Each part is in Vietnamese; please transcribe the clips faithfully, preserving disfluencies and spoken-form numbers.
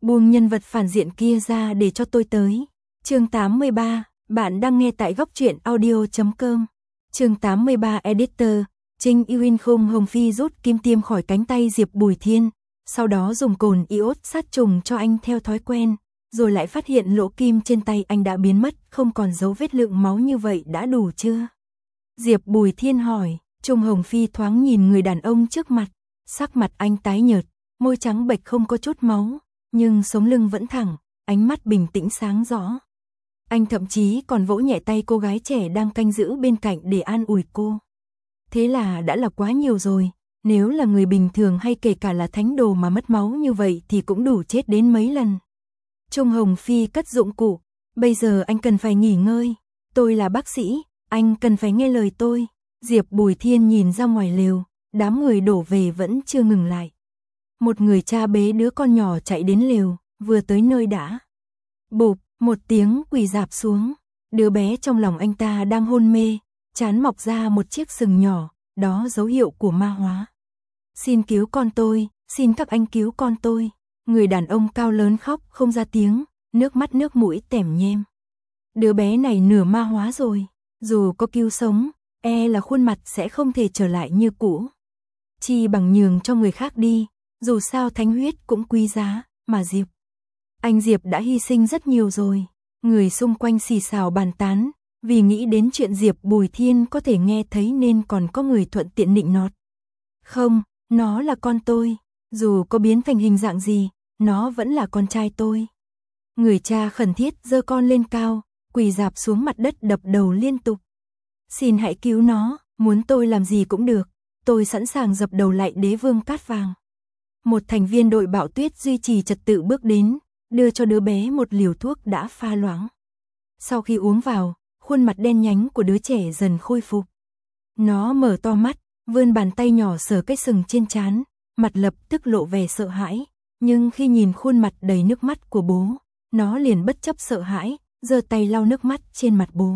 buông nhân vật phản diện kia ra để cho tôi tới. Chương tám mươi ba, bạn đang nghe tại góc truyện audio chấm com. Chương tám mươi ba Editor, Trinh Uyên Khung Hồng Phi rút kim tiêm khỏi cánh tay Diệp Bùi Thiên, sau đó dùng cồn iốt sát trùng cho anh theo thói quen, rồi lại phát hiện lỗ kim trên tay anh đã biến mất, không còn dấu vết, lượng máu như vậy đã đủ chưa? Diệp Bùi Thiên hỏi. Trung Hồng Phi thoáng nhìn người đàn ông trước mặt, sắc mặt anh tái nhợt, môi trắng bệch không có chút máu, nhưng sống lưng vẫn thẳng, ánh mắt bình tĩnh sáng rõ. Anh thậm chí còn vỗ nhẹ tay cô gái trẻ đang canh giữ bên cạnh để an ủi cô. Thế là đã là quá nhiều rồi, nếu là người bình thường hay kể cả là thánh đồ mà mất máu như vậy thì cũng đủ chết đến mấy lần. Trung Hồng Phi cất dụng cụ, bây giờ anh cần phải nghỉ ngơi, tôi là bác sĩ, anh cần phải nghe lời tôi. Diệp Bùi Thiên nhìn ra ngoài lều, đám người đổ về vẫn chưa ngừng lại. Một người cha bế đứa con nhỏ chạy đến lều, vừa tới nơi đã bụp, một tiếng quỳ rạp xuống. Đứa bé trong lòng anh ta đang hôn mê, trán mọc ra một chiếc sừng nhỏ, đó dấu hiệu của ma hóa. Xin cứu con tôi, xin các anh cứu con tôi. Người đàn ông cao lớn khóc không ra tiếng, nước mắt nước mũi tẻm nhem. Đứa bé này nửa ma hóa rồi, dù có cứu sống, e là khuôn mặt sẽ không thể trở lại như cũ. Chi bằng nhường cho người khác đi, dù sao thánh huyết cũng quý giá, mà Diệp. Anh Diệp đã hy sinh rất nhiều rồi. Người xung quanh xì xào bàn tán, vì nghĩ đến chuyện Diệp Bùi Thiên có thể nghe thấy nên còn có người thuận tiện nịnh nọt. Không, nó là con tôi, dù có biến thành hình dạng gì, nó vẫn là con trai tôi. Người cha khẩn thiết giơ con lên cao, quỳ rạp xuống mặt đất đập đầu liên tục. Xin hãy cứu nó, muốn tôi làm gì cũng được, tôi sẵn sàng dập đầu lại đế vương cát vàng. Một thành viên đội bão tuyết duy trì trật tự bước đến, đưa cho đứa bé một liều thuốc đã pha loãng. Sau khi uống vào, khuôn mặt đen nhánh của đứa trẻ dần khôi phục. Nó mở to mắt, vươn bàn tay nhỏ sờ cái sừng trên trán, mặt lập tức lộ vẻ sợ hãi, nhưng khi nhìn khuôn mặt đầy nước mắt của bố, nó liền bất chấp sợ hãi, giơ tay lau nước mắt trên mặt bố.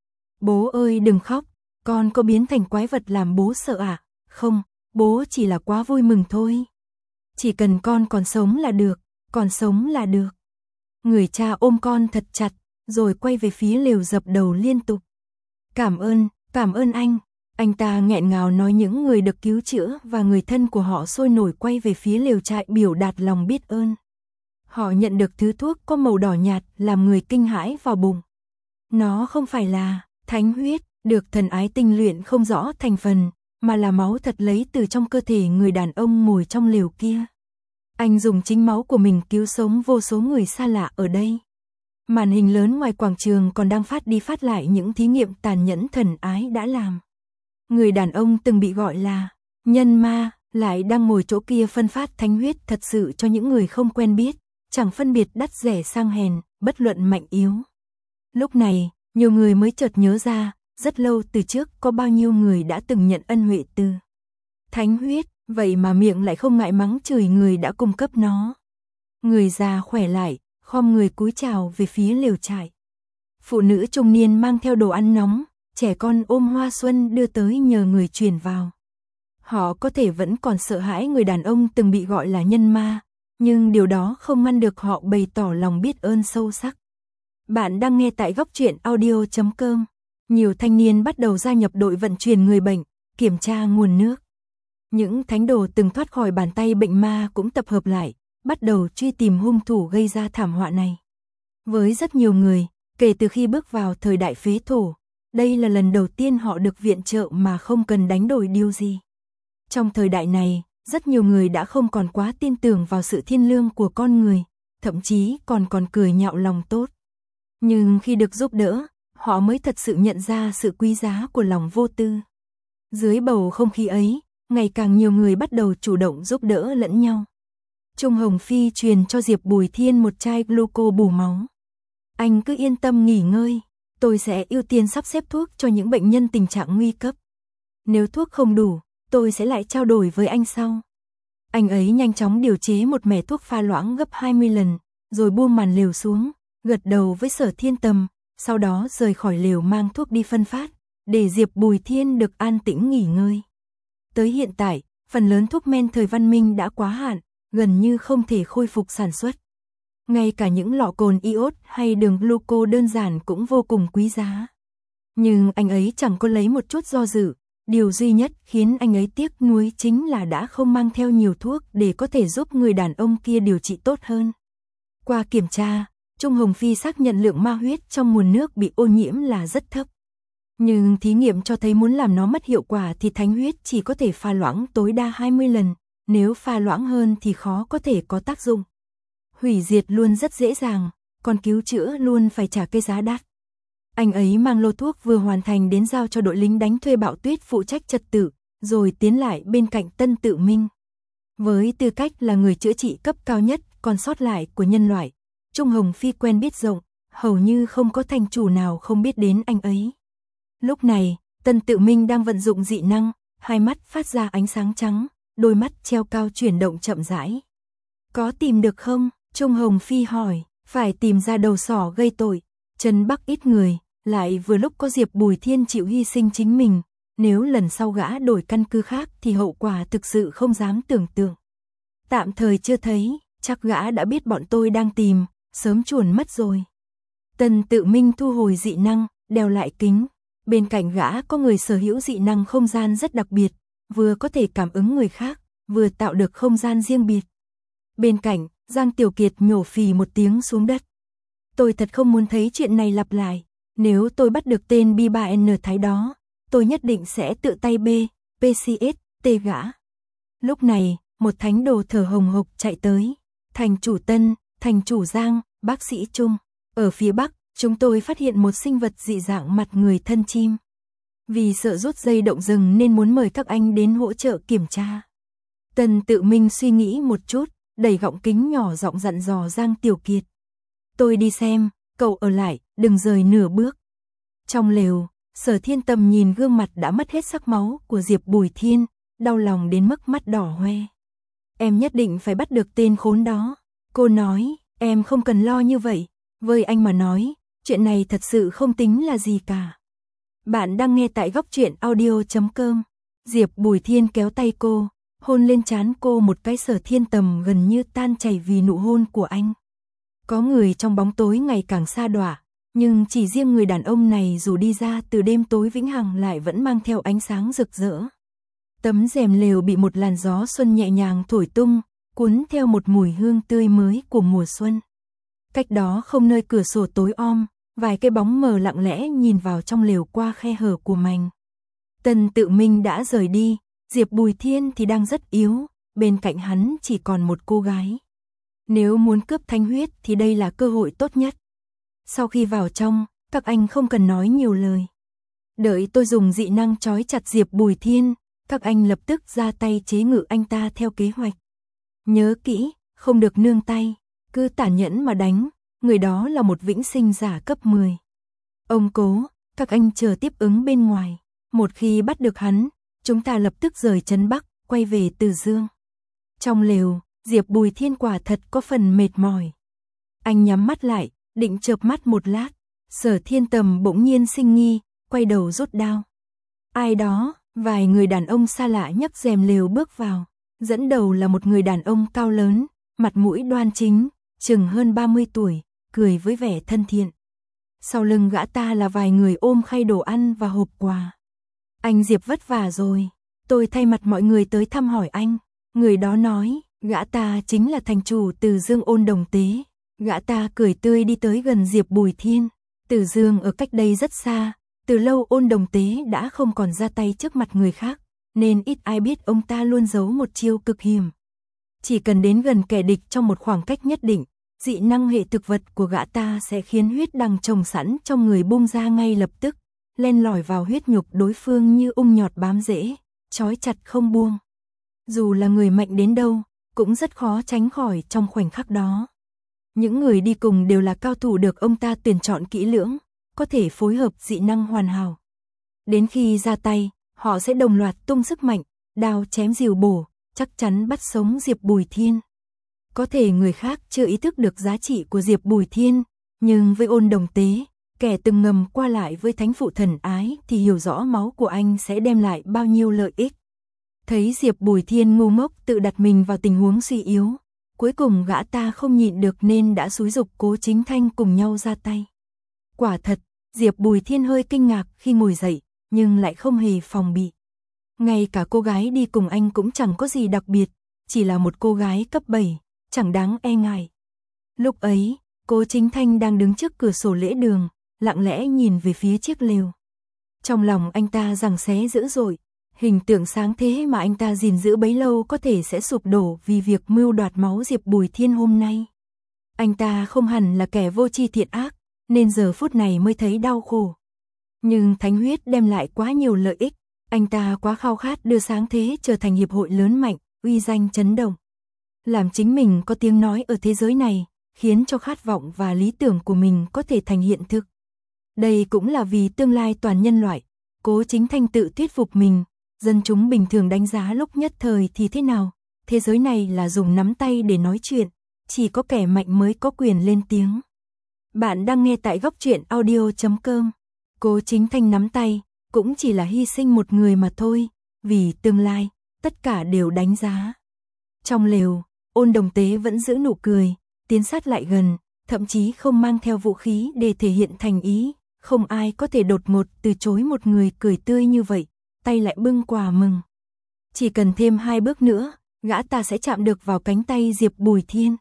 Bố ơi đừng khóc, con có biến thành quái vật làm bố sợ à? Không, bố chỉ là quá vui mừng thôi. Chỉ cần con còn sống là được, còn sống là được. Người cha ôm con thật chặt, rồi quay về phía lều dập đầu liên tục. Cảm ơn, cảm ơn anh. Anh ta nghẹn ngào nói, những người được cứu chữa và người thân của họ sôi nổi quay về phía lều trại biểu đạt lòng biết ơn. Họ nhận được thứ thuốc có màu đỏ nhạt làm người kinh hãi vào bụng. Nó không phải là thánh huyết, được thần ái tinh luyện không rõ thành phần, mà là máu thật lấy từ trong cơ thể người đàn ông ngồi trong lều kia. Anh dùng chính máu của mình cứu sống vô số người xa lạ ở đây. Màn hình lớn ngoài quảng trường còn đang phát đi phát lại những thí nghiệm tàn nhẫn thần ái đã làm. Người đàn ông từng bị gọi là nhân ma, lại đang ngồi chỗ kia phân phát thánh huyết thật sự cho những người không quen biết, chẳng phân biệt đắt rẻ sang hèn, bất luận mạnh yếu. Lúc này, nhiều người mới chợt nhớ ra, rất lâu từ trước có bao nhiêu người đã từng nhận ân huệ từ thánh huyết, vậy mà miệng lại không ngại mắng chửi người đã cung cấp nó. Người già khỏe lại, khom người cúi chào về phía lều trại. Phụ nữ trung niên mang theo đồ ăn nóng, trẻ con ôm hoa xuân đưa tới nhờ người truyền vào. Họ có thể vẫn còn sợ hãi người đàn ông từng bị gọi là nhân ma, nhưng điều đó không ngăn được họ bày tỏ lòng biết ơn sâu sắc. Bạn đang nghe tại góc truyện audio chấm com. Nhiều thanh niên bắt đầu gia nhập đội vận chuyển người bệnh, kiểm tra nguồn nước. Những thánh đồ từng thoát khỏi bàn tay bệnh ma cũng tập hợp lại, bắt đầu truy tìm hung thủ gây ra thảm họa này. Với rất nhiều người, kể từ khi bước vào thời đại phế thổ, đây là lần đầu tiên họ được viện trợ mà không cần đánh đổi điều gì. Trong thời đại này, rất nhiều người đã không còn quá tin tưởng vào sự thiêng liêng của con người, thậm chí còn còn cười nhạo lòng tốt. Nhưng khi được giúp đỡ, họ mới thật sự nhận ra sự quý giá của lòng vô tư. Dưới bầu không khí ấy, ngày càng nhiều người bắt đầu chủ động giúp đỡ lẫn nhau. Trung Hồng Phi truyền cho Diệp Bùi Thiên một chai gluco bù máu. Anh cứ yên tâm nghỉ ngơi, tôi sẽ ưu tiên sắp xếp thuốc cho những bệnh nhân tình trạng nguy cấp. Nếu thuốc không đủ, tôi sẽ lại trao đổi với anh sau. Anh ấy nhanh chóng điều chế một mẻ thuốc pha loãng gấp hai mươi lần, rồi buông màn lều xuống, gật đầu với Sở Thiên Tầm, sau đó rời khỏi lều mang thuốc đi phân phát, để Diệp Bùi Thiên được an tĩnh nghỉ ngơi. Tới hiện tại, phần lớn thuốc men thời văn minh đã quá hạn, gần như không thể khôi phục sản xuất. ngay cả những lọ cồn iốt hay đường gluco đơn giản cũng vô cùng quý giá. Nhưng anh ấy chẳng có lấy một chút do dự, điều duy nhất khiến anh ấy tiếc nuối chính là đã không mang theo nhiều thuốc để có thể giúp người đàn ông kia điều trị tốt hơn. Qua kiểm tra, Trung Hồng Phi xác nhận lượng ma huyết trong nguồn nước bị ô nhiễm là rất thấp. Nhưng thí nghiệm cho thấy muốn làm nó mất hiệu quả thì thánh huyết chỉ có thể pha loãng tối đa hai mươi lần, nếu pha loãng hơn thì khó có thể có tác dụng. Hủy diệt luôn rất dễ dàng, còn cứu chữa luôn phải trả cái giá đắt. Anh ấy mang lô thuốc vừa hoàn thành đến giao cho đội lính đánh thuê Bạo Tuyết phụ trách trật tự, rồi tiến lại bên cạnh Tân Tự Minh. Với tư cách là người chữa trị cấp cao nhất còn sót lại của nhân loại, Trung Hồng Phi quen biết rộng, hầu như không có thành chủ nào không biết đến anh ấy. Lúc này, Tân Tự Minh đang vận dụng dị năng, hai mắt phát ra ánh sáng trắng, đôi mắt treo cao chuyển động chậm rãi. Có tìm được không? Trung Hồng Phi hỏi. Phải tìm ra đầu sỏ gây tội. Trấn Bắc ít người, lại vừa lúc có Diệp Bùi Thiên chịu hy sinh chính mình. Nếu lần sau gã đổi căn cứ khác thì hậu quả thực sự không dám tưởng tượng. Tạm thời chưa thấy, chắc gã đã biết bọn tôi đang tìm, sớm chuồn mất rồi. Tân Tự Minh thu hồi dị năng, đeo lại kính. Bên cạnh gã có người sở hữu dị năng không gian rất đặc biệt, vừa có thể cảm ứng người khác, vừa tạo được không gian riêng biệt. Bên cạnh, Giang Tiểu Kiệt nhổ phì một tiếng xuống đất. Tôi thật không muốn thấy chuyện này lặp lại. Nếu tôi bắt được tên B ba N Thái đó, tôi nhất định sẽ tự tay B, P C S, T gã. Lúc này, một thánh đồ thở hồng hộc chạy tới. Thành chủ Tân, thành chủ Giang, bác sĩ Trung. Ở phía Bắc, chúng tôi phát hiện một sinh vật dị dạng mặt người thân chim. Vì sợ rút dây động rừng nên muốn mời các anh đến hỗ trợ kiểm tra. Tân Tự Minh suy nghĩ một chút, đẩy gọng kính nhỏ giọng dặn dò Giang Tiểu Kiệt. Tôi đi xem, cậu ở lại, đừng rời nửa bước. Trong lều, Sở Thiên Tầm nhìn gương mặt đã mất hết sắc máu của Diệp Bùi Thiên, đau lòng đến mức mắt đỏ hoe. Em nhất định phải bắt được tên khốn đó. Cô nói, em không cần lo như vậy. Với anh mà nói, chuyện này thật sự không tính là gì cả. Bạn đang nghe tại góc truyện audio chấm com. Diệp Bùi Thiên kéo tay cô, hôn lên trán cô một cái. Sở Thiên Tầm gần như tan chảy vì nụ hôn của anh. Có người trong bóng tối ngày càng xa đọa, nhưng chỉ riêng người đàn ông này dù đi ra từ đêm tối vĩnh hằng lại vẫn mang theo ánh sáng rực rỡ. Tấm rèm lều bị một làn gió xuân nhẹ nhàng thổi tung, cuốn theo một mùi hương tươi mới của mùa xuân. Cách đó không nơi cửa sổ tối om, vài cái bóng mờ lặng lẽ nhìn vào trong lều qua khe hở của mành. Tân Tự Minh đã rời đi, Diệp Bùi Thiên thì đang rất yếu, bên cạnh hắn chỉ còn một cô gái. Nếu muốn cướp thánh huyết thì đây là cơ hội tốt nhất. Sau khi vào trong, các anh không cần nói nhiều lời. Đợi tôi dùng dị năng trói chặt Diệp Bùi Thiên, các anh lập tức ra tay chế ngự anh ta theo kế hoạch. Nhớ kỹ, không được nương tay, cứ tàn nhẫn mà đánh, người đó là một vĩnh sinh giả cấp mười. Ông cố, các anh chờ tiếp ứng bên ngoài. Một khi bắt được hắn, chúng ta lập tức rời Trấn Bắc, quay về Từ Dương. Trong lều, Diệp Bùi Thiên quả thật có phần mệt mỏi. Anh nhắm mắt lại, định chợp mắt một lát. Sở Thiên Tầm bỗng nhiên sinh nghi, quay đầu rút đao. Ai đó, vài người đàn ông xa lạ nhấc rèm lều bước vào. Dẫn đầu là một người đàn ông cao lớn, mặt mũi đoan chính, chừng hơn ba mươi tuổi, cười với vẻ thân thiện. Sau lưng gã ta là vài người ôm khay đồ ăn và hộp quà. Anh Diệp vất vả rồi, tôi thay mặt mọi người tới thăm hỏi anh. Người đó nói, gã ta chính là thành chủ Từ Dương Ôn Đồng Tế. Gã ta cười tươi đi tới gần Diệp Bùi Thiên. Từ Dương ở cách đây rất xa, từ lâu Ôn Đồng Tế đã không còn ra tay trước mặt người khác, nên ít ai biết ông ta luôn giấu một chiêu cực hiểm. Chỉ cần đến gần kẻ địch trong một khoảng cách nhất định, dị năng hệ thực vật của gã ta sẽ khiến huyết đang trồng sẵn trong người bung ra ngay lập tức, len lỏi vào huyết nhục đối phương như ung nhọt bám rễ, trói chặt không buông. Dù là người mạnh đến đâu, cũng rất khó tránh khỏi trong khoảnh khắc đó. Những người đi cùng đều là cao thủ được ông ta tuyển chọn kỹ lưỡng, có thể phối hợp dị năng hoàn hảo. Đến khi ra tay, họ sẽ đồng loạt tung sức mạnh, đao chém rìu bổ, chắc chắn bắt sống Diệp Bùi Thiên. Có thể người khác chưa ý thức được giá trị của Diệp Bùi Thiên, nhưng với Ôn Đồng Tế, kẻ từng ngầm qua lại với thánh phụ thần ái thì hiểu rõ máu của anh sẽ đem lại bao nhiêu lợi ích. Thấy Diệp Bùi Thiên ngu ngốc tự đặt mình vào tình huống suy yếu, Cuối cùng gã ta không nhịn được nên đã xúi giục Cố Chính Thanh cùng nhau ra tay. Quả thật, Diệp Bùi Thiên hơi kinh ngạc khi ngồi dậy, nhưng lại không hề phòng bị. Ngay cả cô gái đi cùng anh cũng chẳng có gì đặc biệt, chỉ là một cô gái cấp bảy, chẳng đáng e ngại. Lúc ấy, Cố Chính Thanh đang đứng trước cửa sổ lễ đường, lặng lẽ nhìn về phía chiếc lều. Trong lòng anh ta giằng xé dữ dội, hình tượng sáng thế mà anh ta gìn giữ bấy lâu có thể sẽ sụp đổ vì việc mưu đoạt máu Diệp Bùi Thiên hôm nay. Anh ta không hẳn là kẻ vô tri thiện ác, nên giờ phút này mới thấy đau khổ. Nhưng thánh huyết đem lại quá nhiều lợi ích, anh ta quá khao khát đưa sáng thế trở thành hiệp hội lớn mạnh, uy danh chấn động. Làm chính mình có tiếng nói ở thế giới này, khiến cho khát vọng và lý tưởng của mình có thể thành hiện thực. Đây cũng là vì tương lai toàn nhân loại. Cố Chính Thanh tự thuyết phục mình, dân chúng bình thường đánh giá lúc nhất thời thì thế nào, thế giới này là dùng nắm tay để nói chuyện, chỉ có kẻ mạnh mới có quyền lên tiếng. Bạn đang nghe tại góc truyện audio chấm com. Cố Chính Thanh nắm tay, cũng chỉ là hy sinh một người mà thôi, vì tương lai, tất cả đều đánh giá. Trong lều, Ôn Đồng Tế vẫn giữ nụ cười, tiến sát lại gần, thậm chí không mang theo vũ khí để thể hiện thành ý, không ai có thể đột ngột từ chối một người cười tươi như vậy, tay lại bưng quà mừng. Chỉ cần thêm hai bước nữa, gã ta sẽ chạm được vào cánh tay Diệp Bùi Thiên.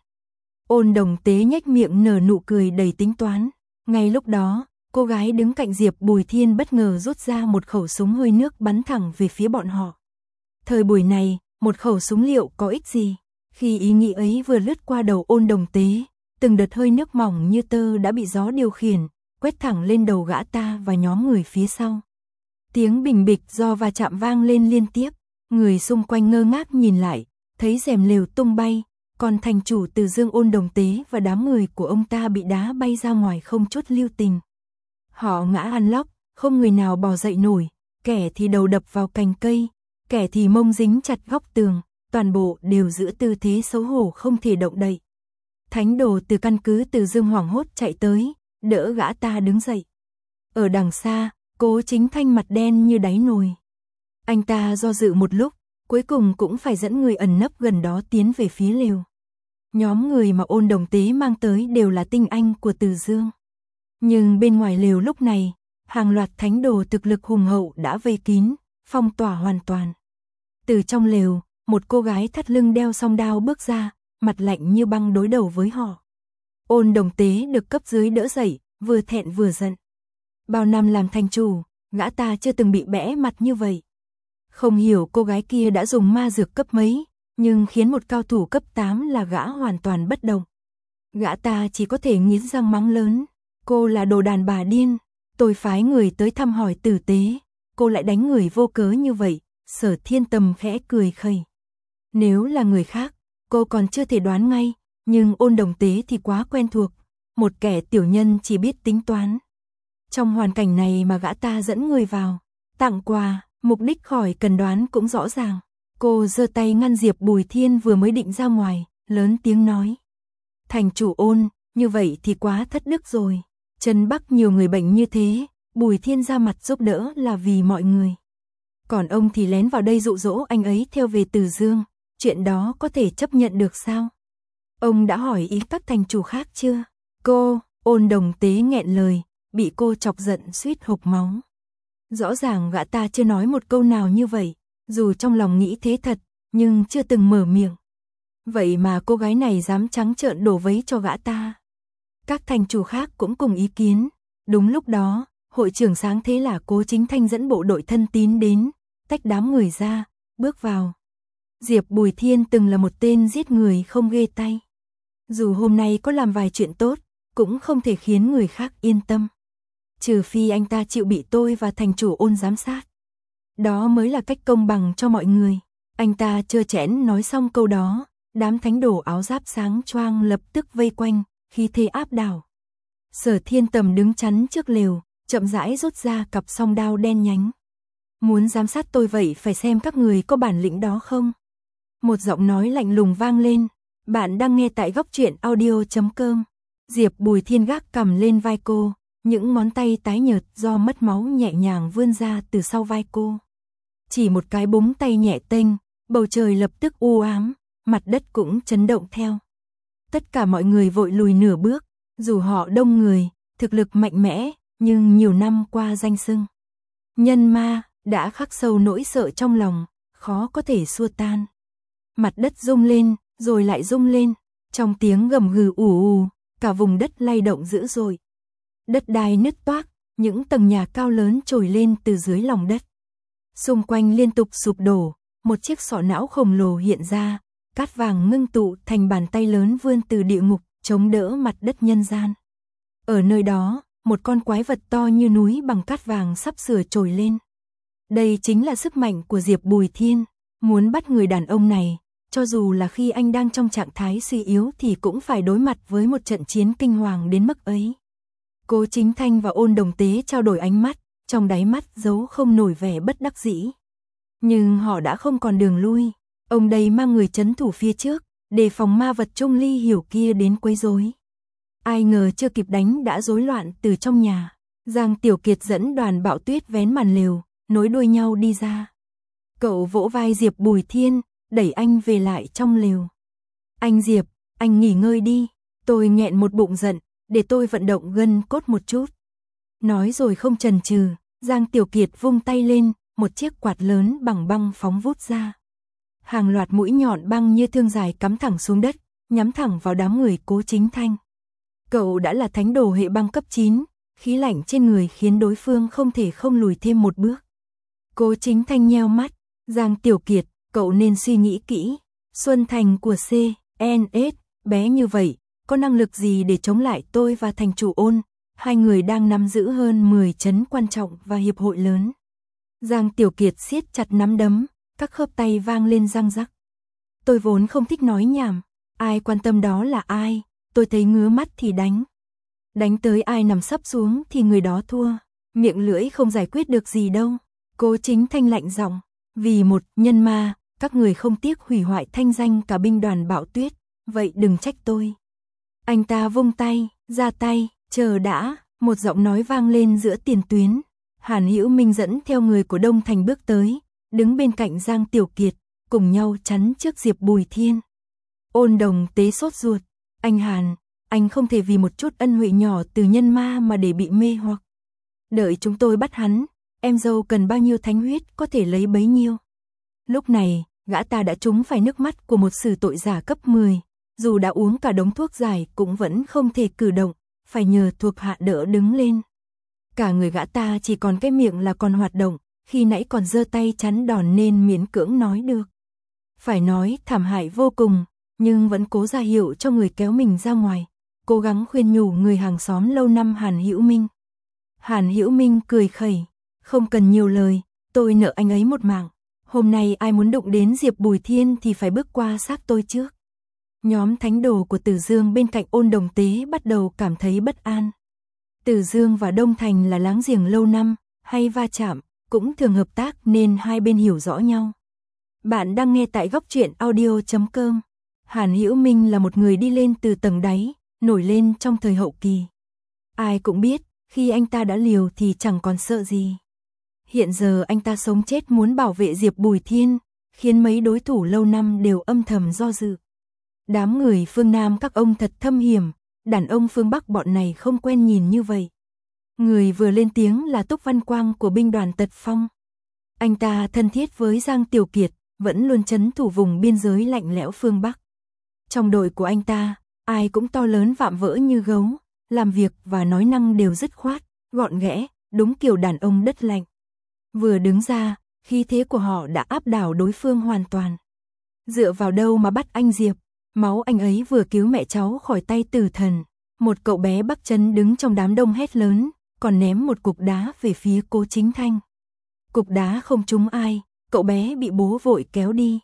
Ôn Đồng Tế nhếch miệng nở nụ cười đầy tính toán. Ngay lúc đó, cô gái đứng cạnh Diệp Bùi Thiên bất ngờ rút ra một khẩu súng hơi nước bắn thẳng về phía bọn họ. Thời buổi này, một khẩu súng liệu có ích gì? Khi ý nghĩ ấy vừa lướt qua đầu Ôn Đồng Tế, từng đợt hơi nước mỏng như tơ đã bị gió điều khiển, quét thẳng lên đầu gã ta và nhóm người phía sau. Tiếng bình bịch do va chạm vang lên liên tiếp, người xung quanh ngơ ngác nhìn lại, thấy rèm lều tung bay, còn thành chủ Từ Dương Ôn Đồng Tế và đám người của ông ta bị đá bay ra ngoài không chút lưu tình. Họ ngã lăn lóc, không người nào bò dậy nổi, kẻ thì đầu đập vào cành cây, kẻ thì mông dính chặt góc tường, toàn bộ đều giữ tư thế xấu hổ không thể động đậy. Thánh đồ từ căn cứ Từ Dương hoảng hốt chạy tới, đỡ gã ta đứng dậy. Ở đằng xa, Cố Chính Thanh mặt đen như đáy nồi. Anh ta do dự một lúc, cuối cùng cũng phải dẫn người ẩn nấp gần đó tiến về phía lều. Nhóm người mà Ôn Đồng Tế mang tới đều là tinh anh của Từ Dương. Nhưng bên ngoài lều lúc này, hàng loạt thánh đồ thực lực hùng hậu đã vây kín, phong tỏa hoàn toàn. Từ trong lều, một cô gái thắt lưng đeo song đao bước ra, mặt lạnh như băng đối đầu với họ. Ôn Đồng Tế được cấp dưới đỡ dậy, vừa thẹn vừa giận. Bao năm làm thành chủ, gã ta chưa từng bị bẽ mặt như vậy. Không hiểu cô gái kia đã dùng ma dược cấp mấy, nhưng khiến một cao thủ cấp tám là gã hoàn toàn bất động. Gã ta chỉ có thể nghiến răng mắng lớn. Cô là đồ đàn bà điên, tôi phái người tới thăm hỏi tử tế, cô lại đánh người vô cớ như vậy. Sở Thiên Tầm khẽ cười khẩy. Nếu là người khác, cô còn chưa thể đoán ngay, nhưng Ôn Đồng Tế thì quá quen thuộc, một kẻ tiểu nhân chỉ biết tính toán. Trong hoàn cảnh này mà gã ta dẫn người vào, tặng quà, mục đích khỏi cần đoán cũng rõ ràng. Cô giơ tay ngăn Diệp Bùi Thiên vừa mới định ra ngoài, lớn tiếng nói. Thành chủ Ôn, như vậy thì quá thất đức rồi. Trấn Bắc nhiều người bệnh như thế, Bùi Thiên ra mặt giúp đỡ là vì mọi người. Còn ông thì lén vào đây dụ dỗ anh ấy theo về Từ Dương, chuyện đó có thể chấp nhận được sao? Ông đã hỏi ý các thành chủ khác chưa? Cô, Ôn Đồng Tế nghẹn lời, bị cô chọc giận suýt hộc máu. Rõ ràng gã ta chưa nói một câu nào như vậy, dù trong lòng nghĩ thế thật, nhưng chưa từng mở miệng. Vậy mà cô gái này dám trắng trợn đổ vấy cho gã ta. Các thành chủ khác cũng cùng ý kiến. Đúng lúc đó, hội trưởng sáng thế là Cố Chính Thanh dẫn bộ đội thân tín đến, tách đám người ra, bước vào. Diệp Bùi Thiên từng là một tên giết người không ghê tay. Dù hôm nay có làm vài chuyện tốt, cũng không thể khiến người khác yên tâm. Trừ phi anh ta chịu bị tôi và thành chủ Ôn giám sát. Đó mới là cách công bằng cho mọi người. Anh ta trơ trẽn nói xong câu đó, đám thánh đồ áo giáp sáng choang lập tức vây quanh, khí thế áp đảo. Sở Thiên Tầm đứng chắn trước lều, chậm rãi rút ra cặp song đao đen nhánh. Muốn giám sát tôi vậy phải xem các người có bản lĩnh đó không? Một giọng nói lạnh lùng vang lên. Bạn đang nghe tại góc truyện audio chấm com. Diệp Bùi Thiên gác cầm lên vai cô, những ngón tay tái nhợt do mất máu nhẹ nhàng vươn ra từ sau vai cô. Chỉ một cái búng tay nhẹ tênh, bầu trời lập tức u ám, mặt đất cũng chấn động theo. Tất cả mọi người vội lùi nửa bước, dù họ đông người, thực lực mạnh mẽ, nhưng nhiều năm qua danh xưng nhân ma đã khắc sâu nỗi sợ trong lòng, khó có thể xua tan. Mặt đất rung lên, rồi lại rung lên, trong tiếng gầm gừ ù ù, cả vùng đất lay động dữ dội. Đất đai nứt toác, những tầng nhà cao lớn trồi lên từ dưới lòng đất. Xung quanh liên tục sụp đổ, một chiếc sọ não khổng lồ hiện ra, cát vàng ngưng tụ thành bàn tay lớn vươn từ địa ngục, chống đỡ mặt đất nhân gian. Ở nơi đó, một con quái vật to như núi bằng cát vàng sắp sửa trồi lên. Đây chính là sức mạnh của Diệp Bùi Thiên, muốn bắt người đàn ông này, cho dù là khi anh đang trong trạng thái suy yếu thì cũng phải đối mặt với một trận chiến kinh hoàng đến mức ấy. Cố Chính Thanh và Ôn Đồng Tế trao đổi ánh mắt, trong đáy mắt giấu không nổi vẻ bất đắc dĩ. Nhưng họ đã không còn đường lui, ông đây mang người trấn thủ phía trước, đề phòng ma vật Trung Ly Hiểu kia đến quấy rối. Ai ngờ chưa kịp đánh đã rối loạn từ trong nhà. Giang Tiểu Kiệt dẫn đoàn Bạo Tuyết vén màn lều, nối đuôi nhau đi ra. Cậu vỗ vai Diệp Bùi Thiên, đẩy anh về lại trong lều. Anh Diệp, anh nghỉ ngơi đi, tôi nghẹn một bụng giận, để tôi vận động gân cốt một chút. Nói rồi không chần chừ, Giang Tiểu Kiệt vung tay lên, một chiếc quạt lớn bằng băng phóng vút ra. Hàng loạt mũi nhọn băng như thương dài cắm thẳng xuống đất, nhắm thẳng vào đám người Cố Chính Thanh. Cậu đã là thánh đồ hệ băng cấp chín, khí lạnh trên người khiến đối phương không thể không lùi thêm một bước. Cố Chính Thanh nheo mắt, Giang Tiểu Kiệt, cậu nên suy nghĩ kỹ. Xuân Thành của C N S, bé như vậy, có năng lực gì để chống lại tôi và thành chủ Ôn? Hai người đang nắm giữ hơn mười trấn quan trọng và hiệp hội lớn. Giang Tiểu Kiệt siết chặt nắm đấm, các khớp tay vang lên răng rắc. Tôi vốn không thích nói nhảm, ai quan tâm đó là ai, tôi thấy ngứa mắt thì đánh. Đánh tới ai nằm sấp xuống thì người đó thua, miệng lưỡi không giải quyết được gì đâu. Cố Chính Thanh lạnh giọng, vì một nhân ma, các người không tiếc hủy hoại thanh danh cả binh đoàn Bạo Tuyết, vậy đừng trách tôi. Anh ta vung tay, ra tay, chờ đã, một giọng nói vang lên giữa tiền tuyến. Hàn Hữu Minh dẫn theo người của Đông Thành bước tới, đứng bên cạnh Giang Tiểu Kiệt, cùng nhau chắn trước Diệp Bùi Thiên. Ôn Đồng Tế sốt ruột, anh Hàn, anh không thể vì một chút ân huệ nhỏ từ nhân ma mà để bị mê hoặc. Đợi chúng tôi bắt hắn, em dâu cần bao nhiêu thánh huyết có thể lấy bấy nhiêu. Lúc này, gã ta đã trúng phải nước mắt của một sử tội giả cấp mười, dù đã uống cả đống thuốc giải cũng vẫn không thể cử động, phải nhờ thuộc hạ đỡ đứng lên. Cả người gã ta chỉ còn cái miệng là còn hoạt động, khi nãy còn giơ tay chắn đòn nên miễn cưỡng nói được. Phải nói thảm hại vô cùng, nhưng vẫn cố ra hiệu cho người kéo mình ra ngoài, cố gắng khuyên nhủ người hàng xóm lâu năm Hàn Hữu Minh. Hàn Hữu Minh cười khẩy, không cần nhiều lời, tôi nợ anh ấy một mạng. Hôm nay ai muốn đụng đến Diệp Bùi Thiên thì phải bước qua xác tôi trước. Nhóm thánh đồ của Tử Dương bên cạnh Ôn Đồng Tế bắt đầu cảm thấy bất an. Tử Dương và Đông Thành là láng giềng lâu năm, hay va chạm, cũng thường hợp tác nên hai bên hiểu rõ nhau. Bạn đang nghe tại góc truyện audio chấm com. Hàn Hữu Minh là một người đi lên từ tầng đáy, nổi lên trong thời hậu kỳ. Ai cũng biết, khi anh ta đã liều thì chẳng còn sợ gì. Hiện giờ anh ta sống chết muốn bảo vệ Diệp Bùi Thiên, khiến mấy đối thủ lâu năm đều âm thầm do dự. Đám người phương Nam các ông thật thâm hiểm, đàn ông phương Bắc bọn này không quen nhìn như vậy. Người vừa lên tiếng là Túc Văn Quang của binh đoàn Tật Phong. Anh ta thân thiết với Giang Tiểu Kiệt, vẫn luôn trấn thủ vùng biên giới lạnh lẽo phương Bắc. Trong đội của anh ta, ai cũng to lớn vạm vỡ như gấu, làm việc và nói năng đều dứt khoát, gọn ghẽ, đúng kiểu đàn ông đất lạnh. Vừa đứng ra, khí thế của họ đã áp đảo đối phương hoàn toàn. Dựa vào đâu mà bắt anh Diệp? Máu anh ấy vừa cứu mẹ cháu khỏi tay tử thần. Một cậu bé Bắc Trấn đứng trong đám đông hét lớn, còn ném một cục đá về phía Cố Chính Thanh. Cục đá không trúng ai, cậu bé bị bố vội kéo đi.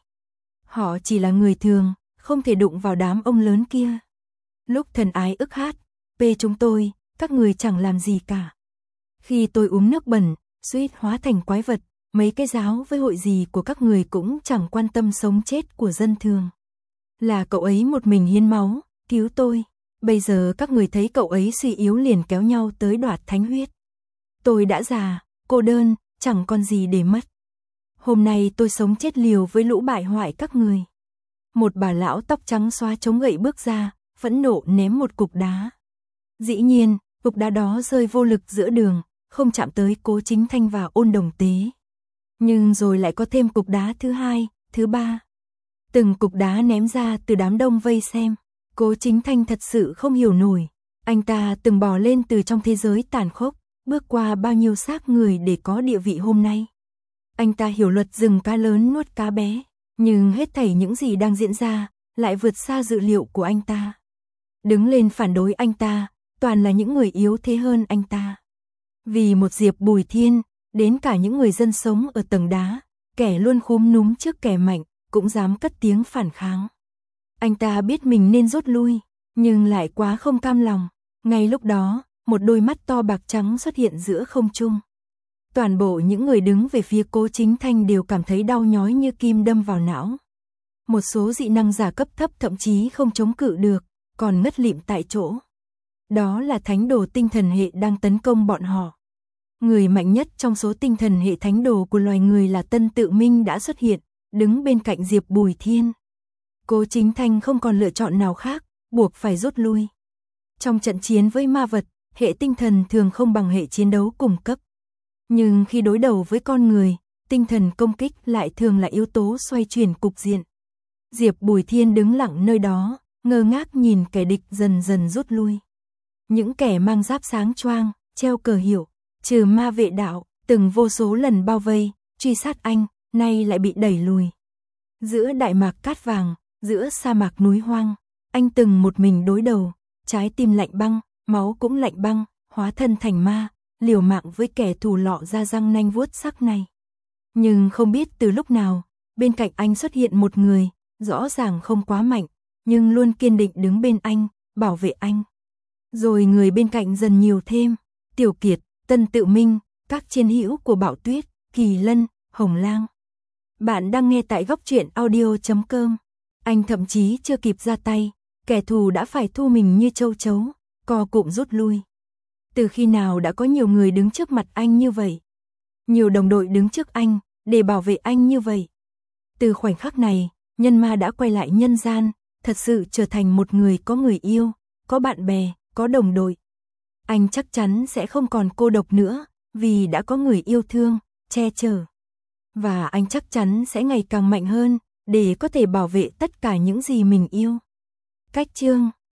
Họ chỉ là người thường, không thể đụng vào đám ông lớn kia. Lúc thần ái ức hát, pê chúng tôi, các người chẳng làm gì cả. Khi tôi uống nước bẩn, suýt hóa thành quái vật, mấy cái giáo với hội gì của các người cũng chẳng quan tâm sống chết của dân thường. Là cậu ấy một mình hiến máu, cứu tôi. Bây giờ các người thấy cậu ấy suy yếu liền kéo nhau tới đoạt thánh huyết. Tôi đã già, cô đơn, chẳng còn gì để mất. Hôm nay tôi sống chết liều với lũ bại hoại các người. một bà lão tóc trắng xóa chống gậy bước ra, phẫn nộ ném một cục đá. Dĩ nhiên, cục đá đó rơi vô lực giữa đường, không chạm tới Cố Chính Thanh và Ôn Đồng Tế. Nhưng rồi lại có thêm cục đá thứ hai, thứ ba. Từng cục đá ném ra từ đám đông vây xem. Cố Chính Thanh thật sự không hiểu nổi. Anh ta từng bò lên từ trong thế giới tàn khốc, bước qua bao nhiêu xác người để có địa vị hôm nay. Anh ta hiểu luật rừng cá lớn nuốt cá bé, nhưng hết thảy những gì đang diễn ra lại vượt xa dự liệu của anh ta. Đứng lên phản đối anh ta, toàn là những người yếu thế hơn anh ta. Vì một Diệp Bùi Thiên, đến cả những người dân sống ở tầng đá, kẻ luôn khúm núm trước kẻ mạnh, cũng dám cất tiếng phản kháng. Anh ta biết mình nên rút lui, nhưng lại quá không cam lòng. Ngay lúc đó, một đôi mắt to bạc trắng xuất hiện giữa không trung. Toàn bộ những người đứng về phía Cố Chính Thanh đều cảm thấy đau nhói như kim đâm vào não. Một số dị năng giả cấp thấp thậm chí không chống cự được, còn ngất lịm tại chỗ. Đó là thánh đồ tinh thần hệ đang tấn công bọn họ. Người mạnh nhất trong số tinh thần hệ thánh đồ của loài người là Tân Tự Minh đã xuất hiện, đứng bên cạnh Diệp Bùi Thiên. Cố Chính Thanh không còn lựa chọn nào khác, buộc phải rút lui. Trong trận chiến với ma vật, hệ tinh thần thường không bằng hệ chiến đấu cùng cấp. Nhưng khi đối đầu với con người, tinh thần công kích lại thường là yếu tố xoay chuyển cục diện. Diệp Bùi Thiên đứng lặng nơi đó, ngơ ngác nhìn kẻ địch dần dần rút lui. Những kẻ mang giáp sáng choang, treo cờ hiệu, trừ ma vệ đạo, từng vô số lần bao vây, truy sát anh, nay lại bị đẩy lùi. Giữa đại mạc cát vàng, giữa sa mạc núi hoang, anh từng một mình đối đầu, trái tim lạnh băng, máu cũng lạnh băng, hóa thân thành ma, liều mạng với kẻ thù lọ ra răng nanh vuốt sắc này. Nhưng không biết từ lúc nào, bên cạnh anh xuất hiện một người, rõ ràng không quá mạnh, nhưng luôn kiên định đứng bên anh, bảo vệ anh. Rồi người bên cạnh dần nhiều thêm, Tiểu Kiệt, Tân Tự Minh, các chiến hữu của Bạo Tuyết, Kỳ Lân, Hồng Lang. Bạn đang nghe tại góc truyện audio chấm com. Anh thậm chí chưa kịp ra tay, kẻ thù đã phải thu mình như châu chấu, co cụm rút lui. Từ khi nào đã có nhiều người đứng trước mặt anh như vậy? Nhiều đồng đội đứng trước anh, để bảo vệ anh như vậy. Từ khoảnh khắc này, nhân ma đã quay lại nhân gian, thật sự trở thành một người có người yêu, có bạn bè, có đồng đội. Anh chắc chắn sẽ không còn cô độc nữa, vì đã có người yêu thương, che chở. Và anh chắc chắn sẽ ngày càng mạnh hơn, để có thể bảo vệ tất cả những gì mình yêu. Cách chương